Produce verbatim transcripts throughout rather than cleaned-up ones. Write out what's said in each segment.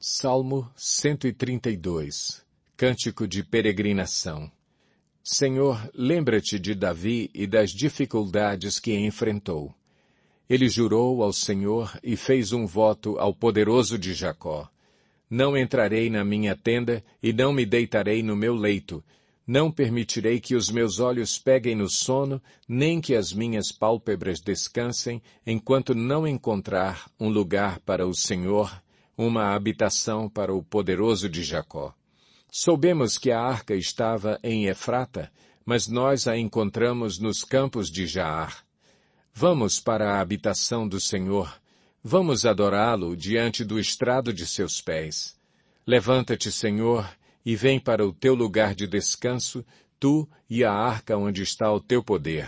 Salmo cento e trinta e dois. Cântico de peregrinação. Senhor, lembra-te de Davi e das dificuldades que enfrentou. Ele jurou ao Senhor e fez um voto ao poderoso de Jacó. Não entrarei na minha tenda e não me deitarei no meu leito. Não permitirei que os meus olhos peguem no sono, nem que as minhas pálpebras descansem, enquanto não encontrar um lugar para o Senhor, uma habitação para o poderoso de Jacó. Soubemos que a arca estava em Efrata, mas nós a encontramos nos campos de Jaar. Vamos para a habitação do Senhor. Vamos adorá-lo diante do estrado de seus pés. Levanta-te, Senhor, e vem para o teu lugar de descanso, tu e a arca onde está o teu poder.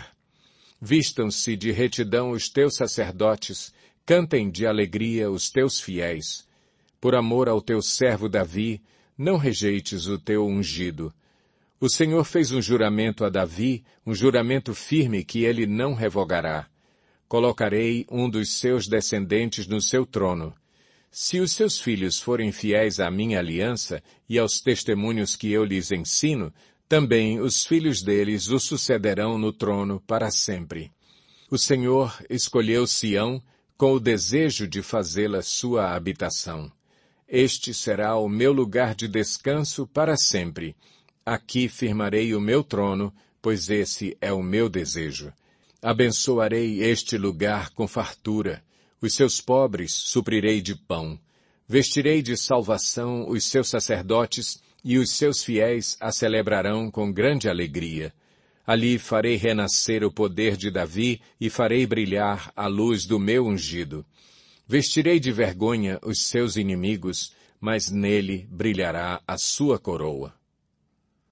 Vistam-se de retidão os teus sacerdotes, cantem de alegria os teus fiéis. Por amor ao teu servo Davi, não rejeites o teu ungido. O Senhor fez um juramento a Davi, um juramento firme que ele não revogará. Colocarei um dos seus descendentes no seu trono. Se os seus filhos forem fiéis à minha aliança e aos testemunhos que eu lhes ensino, também os filhos deles o sucederão no trono para sempre. O Senhor escolheu Sião com o desejo de fazê-la sua habitação. Este será o meu lugar de descanso para sempre. Aqui firmarei o meu trono, pois esse é o meu desejo. Abençoarei este lugar com fartura. Os seus pobres suprirei de pão. Vestirei de salvação os seus sacerdotes e os seus fiéis a celebrarão com grande alegria. Ali farei renascer o poder de Davi e farei brilhar a luz do meu ungido. Vestirei de vergonha os seus inimigos, mas nele brilhará a sua coroa.